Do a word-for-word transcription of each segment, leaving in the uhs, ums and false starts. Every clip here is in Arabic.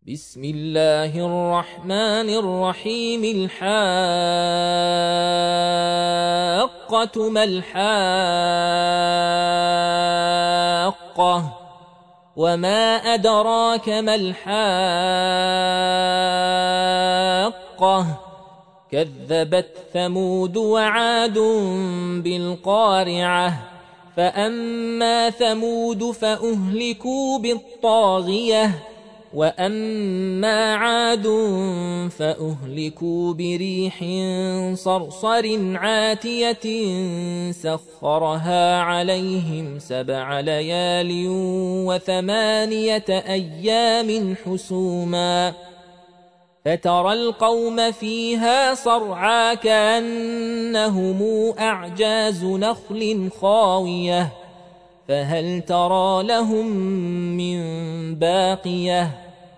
بسم الله الرحمن الرحيم. الحاقة ما الحاقة وما أدراك ما الحاقة كذبت ثمود وعاد بالقارعة فأما ثمود فأهلكوا بالطاغية وأما عاد فأهلكوا بريح صرصر عاتية سخرها عليهم سبع ليال وثمانية أيام حسوما فترى القوم فيها صرعى كأنهم أعجاز نخل خاوية فهل ترى لهم من باقية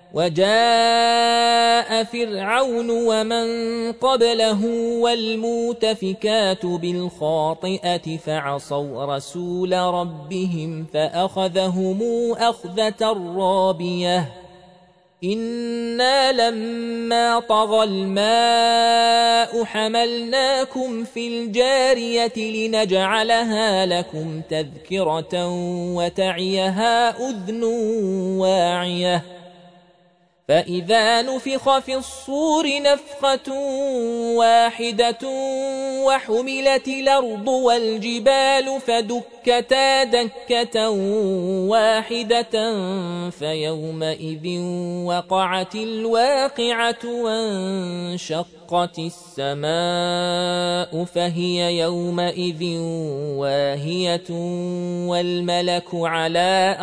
وجاء فرعون ومن قبله والمؤتفكات بالخاطئة فعصوا رسول ربهم فأخذهم أخذة رابية إنا لما طغى الماء حملناكم في الجارية لنجعلها لكم تذكرة وتعيها أذن واعية فإذا نفخ في الصور نفخة واحدة وحملت الأرض والجبال فدكتا دكة واحدة فيومئذ وقعت الواقعة وانشقت السماء فهي يومئذ واهية والملك على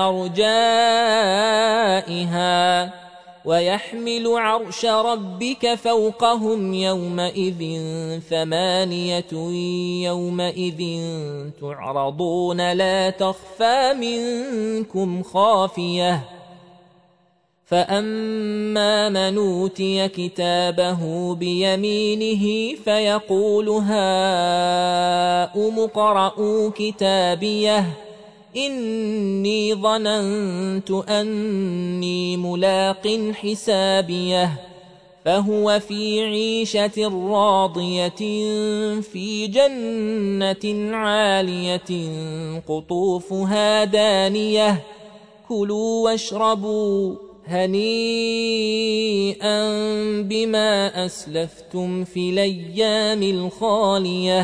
أرجائها ويحمل عرش ربك فوقهم يومئذ ثمانية يومئذ تعرضون لا تخفى منكم خافية فأما من أوتي كتابه بيمينه فيقول هاؤم اقرءوا كتابيه إني ظننت أني ملاق حسابيه فهو في عيشة راضية في جنة عالية قطوفها دانية كلوا واشربوا هنيئا بما أسلفتم في الأيام الخالية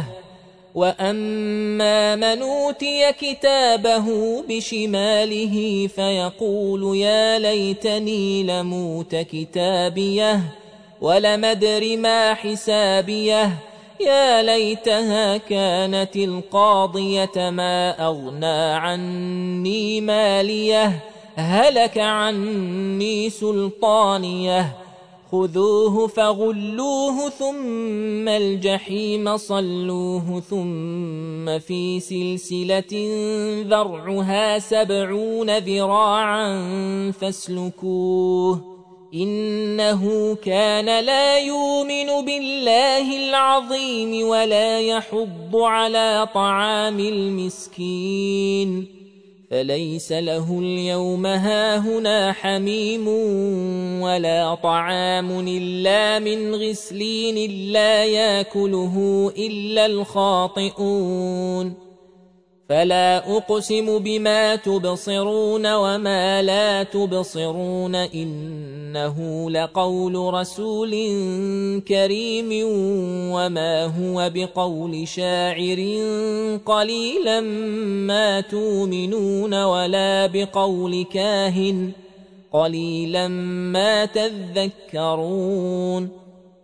وأما من أوتي كتابه بشماله فيقول يا ليتني لموت كتابيه ولم أدر ما حسابيه يا ليتها كانت القاضية ما أغنى عني ماليه هلك عني سلطانيه خذوه فغلوه ثم الجحيم صلوه ثم في سلسلة ذرعها سبعون ذراعا فاسلكوه إنه كان لا يؤمن بالله العظيم ولا يحض على طعام المسكين فليس له اليوم هاهنا حميم ولا طعام إلا من غسلين لا يأكله إلا الخاطئون فلا أقسم بما تبصرون وما لا تبصرون إنه لقول رسول كريم وما هو بقول شاعر قليلا ما تؤمنون ولا بقول كاهن قليلا ما تذكرون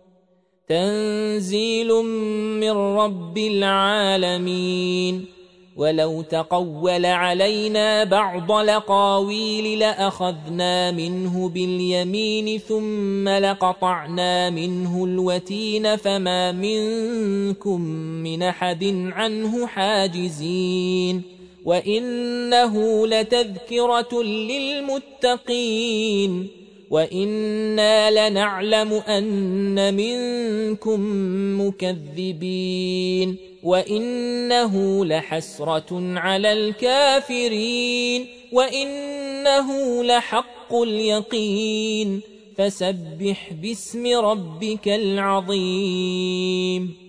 تنزيل من رب العالمين ولو تقول علينا بعض الأقاويل لأخذنا منه باليمين ثم لقطعنا منه الوتين فما منكم من أحد عنه حاجزين وإنه لتذكرة للمتقين وإنا لنعلم أن منكم مكذبين وإنه لحسرة على الكافرين وإنه لحق اليقين فسبح باسم ربك العظيم